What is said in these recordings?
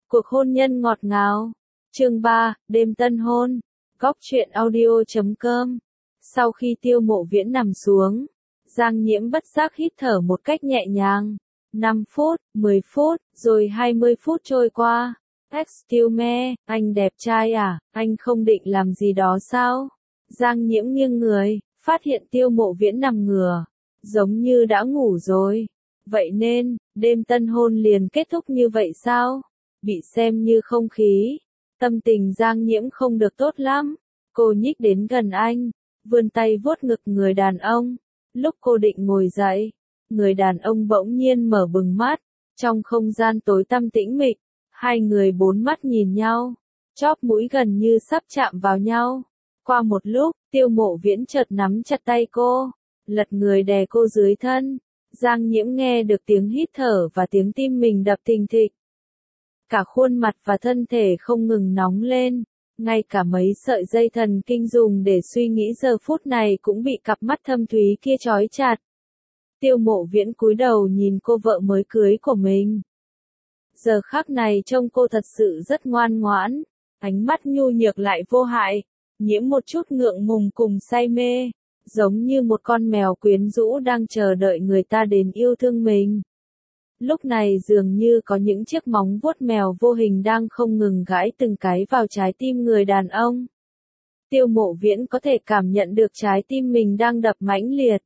Cuộc hôn nhân ngọt ngào. Chương 3, đêm tân hôn. Góc truyện audio.com. Sau khi Tiêu Mộ Viễn nằm xuống, Giang Nhiễm bất giác hít thở một cách nhẹ nhàng. 5 phút, 10 phút, rồi 20 phút trôi qua. Excuse me, anh đẹp trai à, anh không định làm gì đó sao? Giang Nhiễm nghiêng người, phát hiện Tiêu Mộ Viễn nằm ngửa, giống như đã ngủ rồi. Vậy nên, đêm tân hôn liền kết thúc như vậy sao? Bị xem như không khí. Tâm tình Giang Nhiễm không được tốt lắm. Cô nhích đến gần anh, vươn tay vuốt ngực người đàn ông. Lúc cô định ngồi dậy, người đàn ông bỗng nhiên mở bừng mắt. Trong không gian tối tăm tĩnh mịch, hai người bốn mắt nhìn nhau, chóp mũi gần như sắp chạm vào nhau. Qua một lúc, Tiêu Mộ Viễn chợt nắm chặt tay cô, lật người đè cô dưới thân. Giang Nhiễm nghe được tiếng hít thở và tiếng tim mình đập thình thịch. Cả khuôn mặt và thân thể không ngừng nóng lên, ngay cả mấy sợi dây thần kinh dùng để suy nghĩ giờ phút này cũng bị cặp mắt thâm thúy kia trói chặt. Tiêu Mộ Viễn cúi đầu nhìn cô vợ mới cưới của mình. Giờ khắc này trông cô thật sự rất ngoan ngoãn, ánh mắt nhu nhược lại vô hại, nhiễm một chút ngượng ngùng cùng say mê, giống như một con mèo quyến rũ đang chờ đợi người ta đến yêu thương mình. Lúc này dường như có những chiếc móng vuốt mèo vô hình đang không ngừng gãi từng cái vào trái tim người đàn ông. Tiêu Mộ Viễn có thể cảm nhận được trái tim mình đang đập mãnh liệt.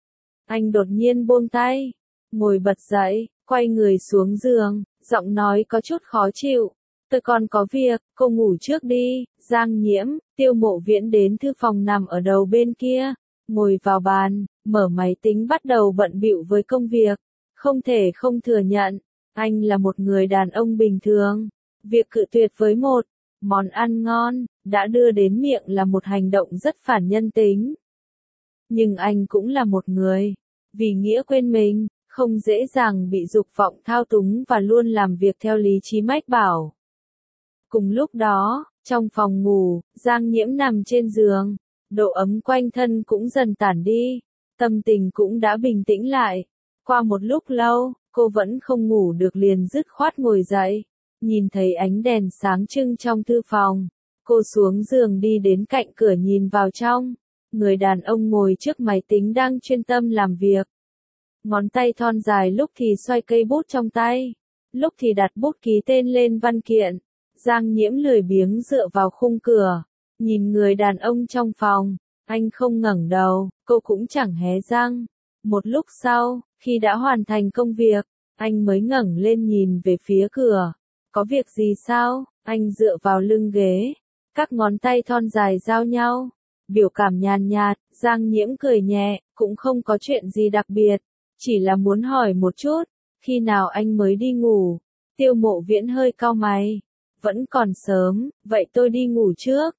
Anh đột nhiên buông tay, ngồi bật dậy, quay người xuống giường, giọng nói có chút khó chịu. Tôi còn có việc, cô ngủ trước đi. Giang Nhiễm, Tiêu Mộ Viễn đến thư phòng nằm ở đầu bên kia, ngồi vào bàn, mở máy tính bắt đầu bận bịu với công việc. Không thể không thừa nhận, anh là một người đàn ông bình thường. Việc cự tuyệt với một món ăn ngon đã đưa đến miệng là một hành động rất phản nhân tính. Nhưng anh cũng là một người vì nghĩa quên mình, không dễ dàng bị dục vọng thao túng và luôn làm việc theo lý trí mách bảo. Cùng lúc đó, trong phòng ngủ, Giang Nhiễm nằm trên giường, độ ấm quanh thân cũng dần tản đi, tâm tình cũng đã bình tĩnh lại. Qua một lúc lâu, cô vẫn không ngủ được liền dứt khoát ngồi dậy, nhìn thấy ánh đèn sáng trưng trong thư phòng. Cô xuống giường đi đến cạnh cửa nhìn vào trong, người đàn ông ngồi trước máy tính đang chuyên tâm làm việc. Ngón tay thon dài lúc thì xoay cây bút trong tay, lúc thì đặt bút ký tên lên văn kiện. Giang Nhiễm lười biếng dựa vào khung cửa, nhìn người đàn ông trong phòng, anh không ngẩng đầu, cô cũng chẳng hé răng. Một lúc sau, khi đã hoàn thành công việc, anh mới ngẩng lên nhìn về phía cửa. Có việc gì sao? Anh dựa vào lưng ghế, các ngón tay thon dài giao nhau, biểu cảm nhàn nhạt. Giang Nhiễm cười nhẹ, cũng không có chuyện gì đặc biệt, chỉ là muốn hỏi một chút, khi nào anh mới đi ngủ? Tiêu Mộ Viễn hơi cau mày, vẫn còn sớm, vậy tôi đi ngủ trước.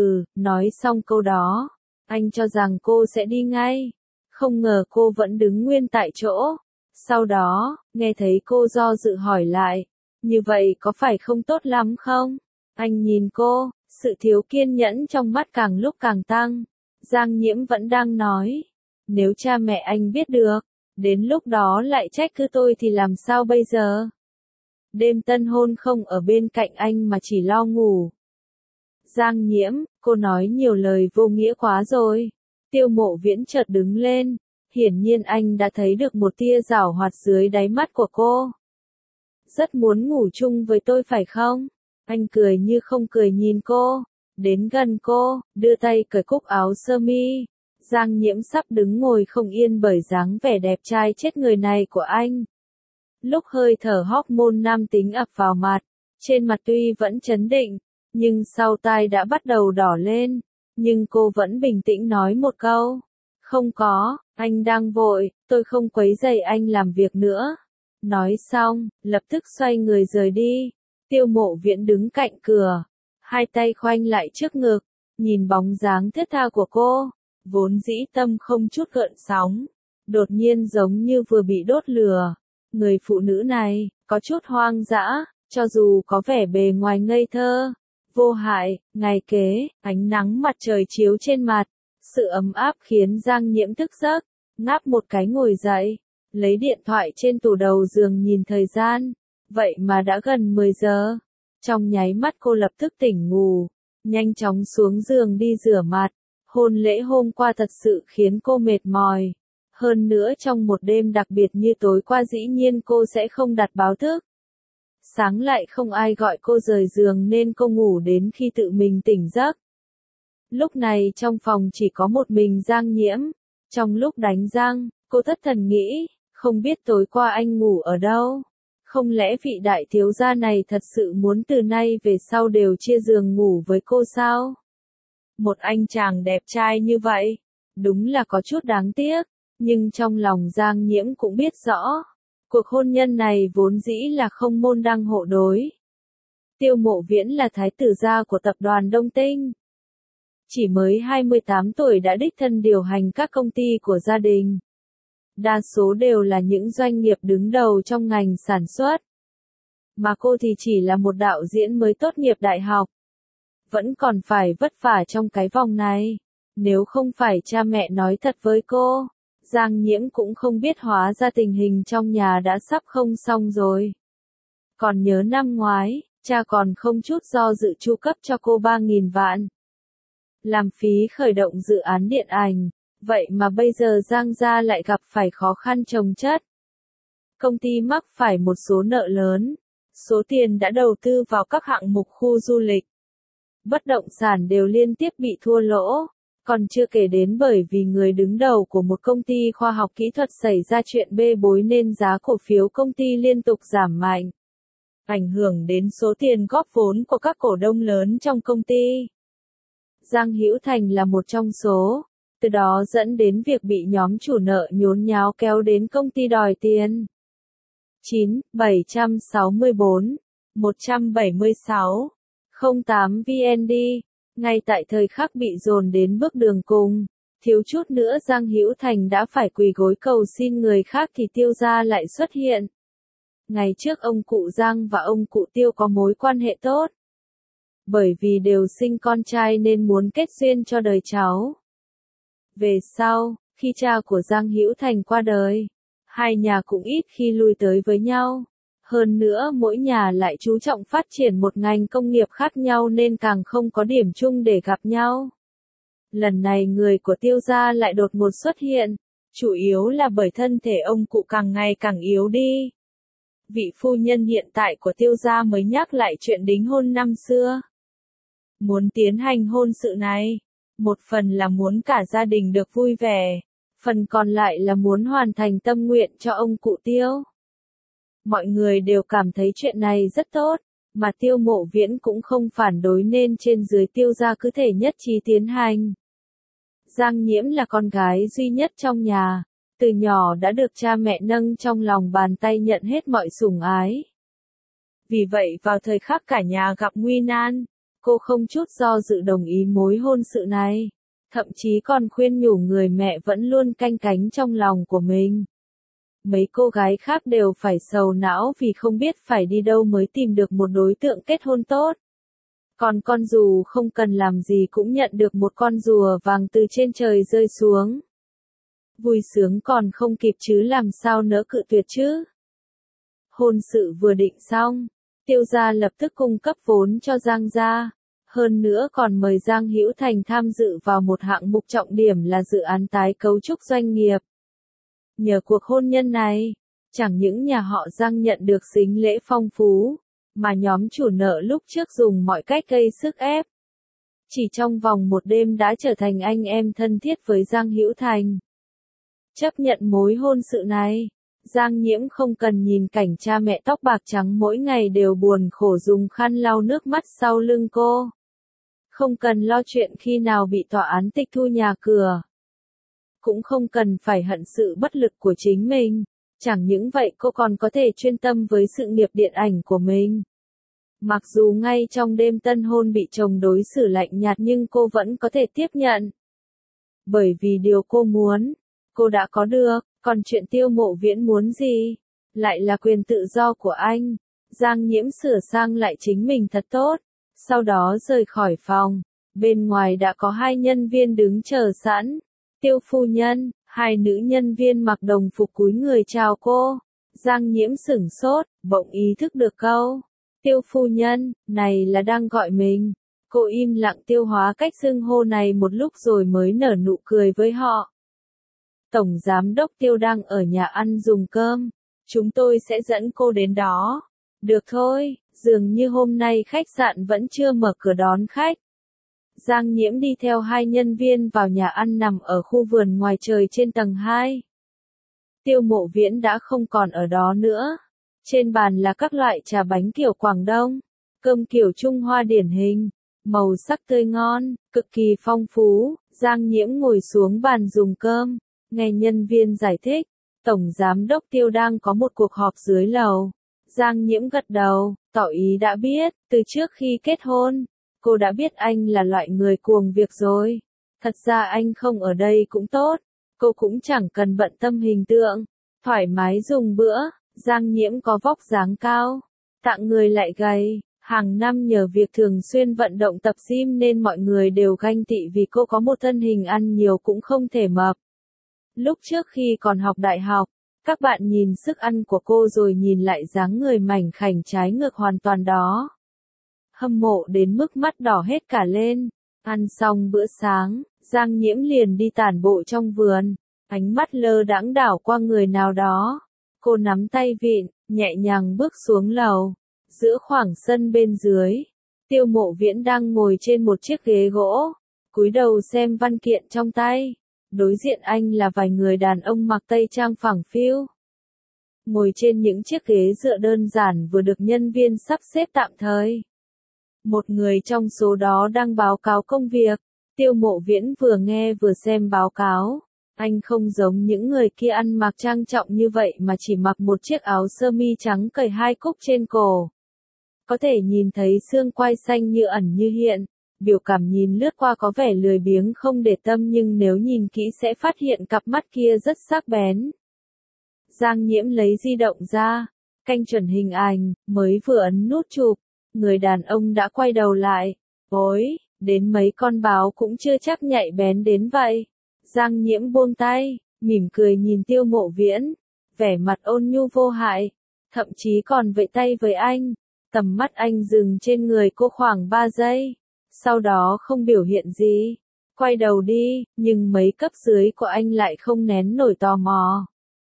Nói xong câu đó, anh cho rằng cô sẽ đi ngay. Không ngờ cô vẫn đứng nguyên tại chỗ. Sau đó, nghe thấy cô do dự hỏi lại, như vậy có phải không tốt lắm không? Anh nhìn cô, sự thiếu kiên nhẫn trong mắt càng lúc càng tăng. Giang Nhiễm vẫn đang nói, nếu cha mẹ anh biết được, đến lúc đó lại trách cứ tôi thì làm sao bây giờ? Đêm tân hôn không ở bên cạnh anh mà chỉ lo ngủ. Giang Nhiễm, cô nói nhiều lời vô nghĩa quá rồi. Tiêu Mộ Viễn chợt đứng lên, hiển nhiên anh đã thấy được một tia giảo hoạt dưới đáy mắt của cô. Rất muốn ngủ chung với tôi phải không? Anh cười như không cười nhìn cô, đến gần cô, đưa tay cởi cúc áo sơ mi. Giang Nhiễm sắp đứng ngồi không yên bởi dáng vẻ đẹp trai chết người này của anh. Lúc hơi thở hormone nam tính ập vào mặt, trên mặt tuy vẫn trấn định, nhưng sau tai đã bắt đầu đỏ lên. Nhưng cô vẫn bình tĩnh nói một câu. Không có, anh đang vội, tôi không quấy rầy anh làm việc nữa. Nói xong, lập tức xoay người rời đi. Tiêu Mộ Viễn đứng cạnh cửa, hai tay khoanh lại trước ngực, nhìn bóng dáng thướt tha của cô, vốn dĩ tâm không chút gợn sóng, đột nhiên giống như vừa bị đốt lửa. Người phụ nữ này, có chút hoang dã, cho dù có vẻ bề ngoài ngây thơ, vô hại. Ngày kế, ánh nắng mặt trời chiếu trên mặt, sự ấm áp khiến Giang Nhiễm thức giấc, ngáp một cái ngồi dậy, lấy điện thoại trên tủ đầu giường nhìn thời gian, vậy mà đã gần 10 giờ. Trong nháy mắt cô lập tức tỉnh ngủ, nhanh chóng xuống giường đi rửa mặt. Hôn lễ hôm qua thật sự khiến cô mệt mỏi. Hơn nữa trong một đêm đặc biệt như tối qua dĩ nhiên cô sẽ không đặt báo thức. Sáng lại không ai gọi cô rời giường nên cô ngủ đến khi tự mình tỉnh giấc. Lúc này trong phòng chỉ có một mình Giang Nhiễm. Trong lúc đánh răng, cô thất thần nghĩ, không biết tối qua anh ngủ ở đâu. Không lẽ vị đại thiếu gia này thật sự muốn từ nay về sau đều chia giường ngủ với cô sao? Một anh chàng đẹp trai như vậy, đúng là có chút đáng tiếc, nhưng trong lòng Giang Nhiễm cũng biết rõ, cuộc hôn nhân này vốn dĩ là không môn đăng hộ đối. Tiêu Mộ Viễn là thái tử gia của tập đoàn Đông Tinh. Chỉ mới 28 tuổi đã đích thân điều hành các công ty của gia đình. Đa số đều là những doanh nghiệp đứng đầu trong ngành sản xuất. Mà cô thì chỉ là một đạo diễn mới tốt nghiệp đại học. Vẫn còn phải vất vả trong cái vòng này. Nếu không phải cha mẹ nói thật với cô, Giang Nhiễm cũng không biết hóa ra tình hình trong nhà đã sắp không xong rồi. Còn nhớ năm ngoái, cha còn không chút do dự chu cấp cho cô 3.000 vạn. Làm phí khởi động dự án điện ảnh. Vậy mà bây giờ Giang gia lại gặp phải khó khăn chồng chất. Công ty mắc phải một số nợ lớn. Số tiền đã đầu tư vào các hạng mục khu du lịch, bất động sản đều liên tiếp bị thua lỗ. Còn chưa kể đến bởi vì người đứng đầu của một công ty khoa học kỹ thuật xảy ra chuyện bê bối nên giá cổ phiếu công ty liên tục giảm mạnh. Ảnh hưởng đến số tiền góp vốn của các cổ đông lớn trong công ty. Giang Hữu Thành là một trong số. Từ đó dẫn đến việc bị nhóm chủ nợ nhốn nháo kéo đến công ty đòi tiền. 764 176 08 VND. Ngay tại thời khắc bị dồn đến bước đường cùng, thiếu chút nữa Giang Hữu Thành đã phải quỳ gối cầu xin người khác thì Tiêu gia lại xuất hiện. Ngày trước ông cụ Giang và ông cụ Tiêu có mối quan hệ tốt. Bởi vì đều sinh con trai nên muốn kết duyên cho đời cháu. Về sau, khi cha của Giang Hữu Thành qua đời, hai nhà cũng ít khi lui tới với nhau. Hơn nữa mỗi nhà lại chú trọng phát triển một ngành công nghiệp khác nhau nên càng không có điểm chung để gặp nhau. Lần này người của Tiêu gia lại đột ngột xuất hiện, chủ yếu là bởi thân thể ông cụ càng ngày càng yếu đi. Vị phu nhân hiện tại của Tiêu gia mới nhắc lại chuyện đính hôn năm xưa. Muốn tiến hành hôn sự này, một phần là muốn cả gia đình được vui vẻ, phần còn lại là muốn hoàn thành tâm nguyện cho ông cụ Tiêu. Mọi người đều cảm thấy chuyện này rất tốt, mà Tiêu Mộ Viễn cũng không phản đối nên trên dưới Tiêu gia cứ thể nhất trí tiến hành. Giang Nhiễm là con gái duy nhất trong nhà, từ nhỏ đã được cha mẹ nâng trong lòng bàn tay nhận hết mọi sủng ái. Vì vậy vào thời khắc cả nhà gặp nguy nan, cô không chút do dự đồng ý mối hôn sự này, thậm chí còn khuyên nhủ người mẹ vẫn luôn canh cánh trong lòng của mình. Mấy cô gái khác đều phải sầu não vì không biết phải đi đâu mới tìm được một đối tượng kết hôn tốt. Còn con dù không cần làm gì cũng nhận được một con rùa vàng từ trên trời rơi xuống. Vui sướng còn không kịp chứ làm sao nỡ cự tuyệt chứ. Hôn sự vừa định xong, Tiêu gia lập tức cung cấp vốn cho Giang gia. Hơn nữa còn mời Giang Hữu Thành tham dự vào một hạng mục trọng điểm là dự án tái cấu trúc doanh nghiệp. Nhờ cuộc hôn nhân này, chẳng những nhà họ Giang nhận được sính lễ phong phú, mà nhóm chủ nợ lúc trước dùng mọi cách gây sức ép. Chỉ trong vòng một đêm đã trở thành anh em thân thiết với Giang Hữu Thành. Chấp nhận mối hôn sự này, Giang Nhiễm không cần nhìn cảnh cha mẹ tóc bạc trắng mỗi ngày đều buồn khổ dùng khăn lau nước mắt sau lưng cô. Không cần lo chuyện khi nào bị tòa án tịch thu nhà cửa. Cũng không cần phải hận sự bất lực của chính mình. Chẳng những vậy cô còn có thể chuyên tâm với sự nghiệp điện ảnh của mình. Mặc dù ngay trong đêm tân hôn bị chồng đối xử lạnh nhạt nhưng cô vẫn có thể tiếp nhận. Bởi vì điều cô muốn, cô đã có được, còn chuyện Tiêu Mộ Viễn muốn gì? Lại là quyền tự do của anh. Giang Nhiễm sửa sang lại chính mình thật tốt. Sau đó rời khỏi phòng. Bên ngoài đã có hai nhân viên đứng chờ sẵn. Tiêu phu nhân, hai nữ nhân viên mặc đồng phục cúi người chào cô. Giang Nhiễm sửng sốt, bỗng ý thức được câu Tiêu phu nhân, này là đang gọi mình. Cô im lặng tiêu hóa cách xưng hô này một lúc rồi mới nở nụ cười với họ. Tổng giám đốc Tiêu đang ở nhà ăn dùng cơm. Chúng tôi sẽ dẫn cô đến đó. Được thôi, dường như hôm nay khách sạn vẫn chưa mở cửa đón khách. Giang Nhiễm đi theo hai nhân viên vào nhà ăn nằm ở khu vườn ngoài trời trên tầng 2. Tiêu Mộ Viễn đã không còn ở đó nữa. Trên bàn là các loại trà bánh kiểu Quảng Đông, cơm kiểu Trung Hoa điển hình, màu sắc tươi ngon, cực kỳ phong phú. Giang Nhiễm ngồi xuống bàn dùng cơm, nghe nhân viên giải thích, Tổng Giám đốc Tiêu đang có một cuộc họp dưới lầu. Giang Nhiễm gật đầu, tỏ ý đã biết, từ trước khi kết hôn, cô đã biết anh là loại người cuồng việc rồi. Thật ra anh không ở đây cũng tốt, cô cũng chẳng cần bận tâm hình tượng, thoải mái dùng bữa. Giang Nhiễm có vóc dáng cao, tạng người lại gầy, hàng năm nhờ việc thường xuyên vận động tập gym nên mọi người đều ganh tị vì cô có một thân hình ăn nhiều cũng không thể mập. Lúc trước khi còn học đại học, các bạn nhìn sức ăn của cô rồi nhìn lại dáng người mảnh khảnh trái ngược hoàn toàn đó. Hâm mộ đến mức mắt đỏ hết cả lên. Ăn xong bữa sáng, Giang Nhiễm liền đi tản bộ trong vườn, ánh mắt lơ đãng đảo qua người nào đó. Cô nắm tay vịn, nhẹ nhàng bước xuống lầu. Giữa khoảng sân bên dưới, Tiêu Mộ Viễn đang ngồi trên một chiếc ghế gỗ, cúi đầu xem văn kiện trong tay. Đối diện anh là vài người đàn ông mặc tây trang phẳng phiu. Ngồi trên những chiếc ghế dựa đơn giản vừa được nhân viên sắp xếp tạm thời. Một người trong số đó đang báo cáo công việc. Tiêu Mộ Viễn vừa nghe vừa xem báo cáo. Anh không giống những người kia ăn mặc trang trọng như vậy mà chỉ mặc một chiếc áo sơ mi trắng cởi 2 cúc trên cổ. Có thể nhìn thấy xương quai xanh như ẩn như hiện. Biểu cảm nhìn lướt qua có vẻ lười biếng không để tâm nhưng nếu nhìn kỹ sẽ phát hiện cặp mắt kia rất sắc bén. Giang Nhiễm lấy di động ra, canh chuẩn hình ảnh, mới vừa ấn nút chụp, người đàn ông đã quay đầu lại. Ôi, đến mấy con báo cũng chưa chắc nhạy bén đến vậy. Giang Nhiễm buông tay, mỉm cười nhìn Tiêu Mộ Viễn, vẻ mặt ôn nhu vô hại, thậm chí còn vẫy tay với anh. Tầm mắt anh dừng trên người cô khoảng 3 giây, sau đó không biểu hiện gì, quay đầu đi, nhưng mấy cấp dưới của anh lại không nén nổi tò mò.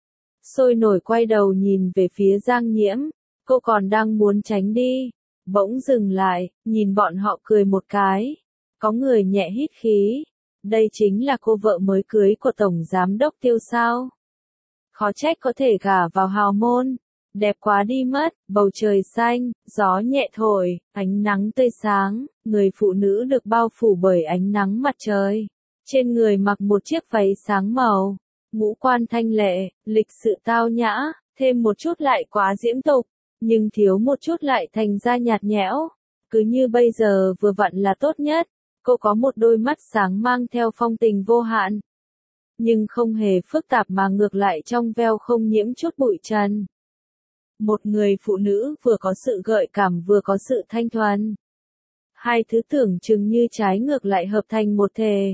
Sôi nổi quay đầu nhìn về phía Giang Nhiễm, cô còn đang muốn tránh đi, bỗng dừng lại, nhìn bọn họ cười một cái. Có người nhẹ hít khí. Đây chính là cô vợ mới cưới của Tổng Giám đốc Tiêu sao? Khó trách có thể gả vào hào môn. Đẹp quá đi mất, bầu trời xanh, gió nhẹ thổi, ánh nắng tươi sáng, người phụ nữ được bao phủ bởi ánh nắng mặt trời. Trên người mặc một chiếc váy sáng màu, ngũ quan thanh lệ, lịch sự tao nhã, thêm một chút lại quá diễm tục, nhưng thiếu một chút lại thành ra nhạt nhẽo. Cứ như bây giờ vừa vặn là tốt nhất. Cô có một đôi mắt sáng mang theo phong tình vô hạn, nhưng không hề phức tạp mà ngược lại trong veo không nhiễm chút bụi trần. Một người phụ nữ vừa có sự gợi cảm vừa có sự thanh thuần. Hai thứ tưởng chừng như trái ngược lại hợp thành một thể.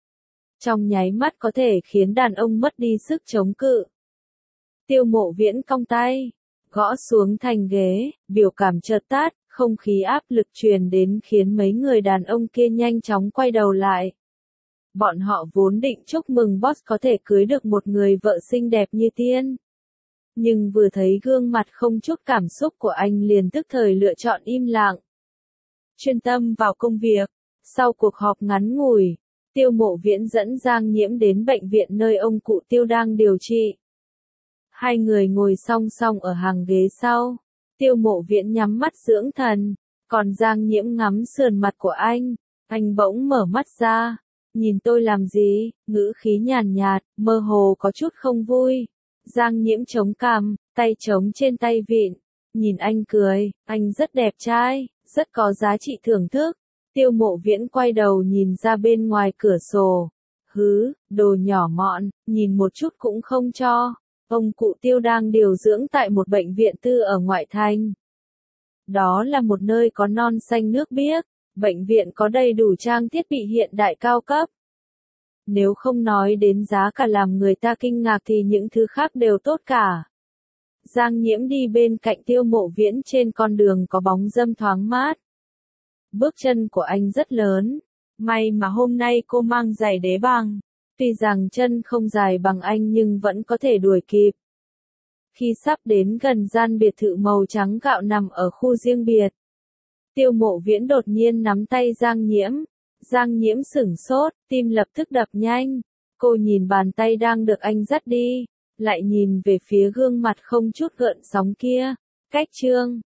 Trong nháy mắt có thể khiến đàn ông mất đi sức chống cự. Tiêu Mộ Viễn cong tay, gõ xuống thành ghế, biểu cảm chợt tắt. Không khí áp lực truyền đến khiến mấy người đàn ông kia nhanh chóng quay đầu lại. Bọn họ vốn định chúc mừng boss có thể cưới được một người vợ xinh đẹp như tiên. Nhưng vừa thấy gương mặt không chút cảm xúc của anh liền tức thời lựa chọn im lặng. Chuyên tâm vào công việc. Sau cuộc họp ngắn ngủi, Tiêu Mộ Viễn dẫn Giang Nhiễm đến bệnh viện nơi ông cụ Tiêu đang điều trị. Hai người ngồi song song ở hàng ghế sau. Tiêu Mộ Viễn nhắm mắt dưỡng thần, còn Giang Nhiễm ngắm sườn mặt của anh. Anh bỗng mở mắt ra, nhìn tôi làm gì, ngữ khí nhàn nhạt, mơ hồ có chút không vui. Giang Nhiễm chống cằm, tay chống trên tay vịn, nhìn anh cười, anh rất đẹp trai, rất có giá trị thưởng thức. Tiêu Mộ Viễn quay đầu nhìn ra bên ngoài cửa sổ. Hứ, đồ nhỏ mọn, nhìn một chút cũng không cho. Ông cụ Tiêu đang điều dưỡng tại một bệnh viện tư ở ngoại thành. Đó là một nơi có non xanh nước biếc, bệnh viện có đầy đủ trang thiết bị hiện đại cao cấp. Nếu không nói đến giá cả làm người ta kinh ngạc thì những thứ khác đều tốt cả. Giang Nhiễm đi bên cạnh Tiêu Mộ Viễn trên con đường có bóng râm thoáng mát. Bước chân của anh rất lớn. May mà hôm nay cô mang giày đế bằng. Tuy rằng chân không dài bằng anh nhưng vẫn có thể đuổi kịp. Khi sắp đến gần gian biệt thự màu trắng gạo nằm ở khu riêng biệt, Tiêu Mộ Viễn đột nhiên nắm tay Giang Nhiễm. Giang Nhiễm sửng sốt, tim lập tức đập nhanh. Cô nhìn bàn tay đang được anh dắt đi, lại nhìn về phía gương mặt không chút gợn sóng kia. Cách Trương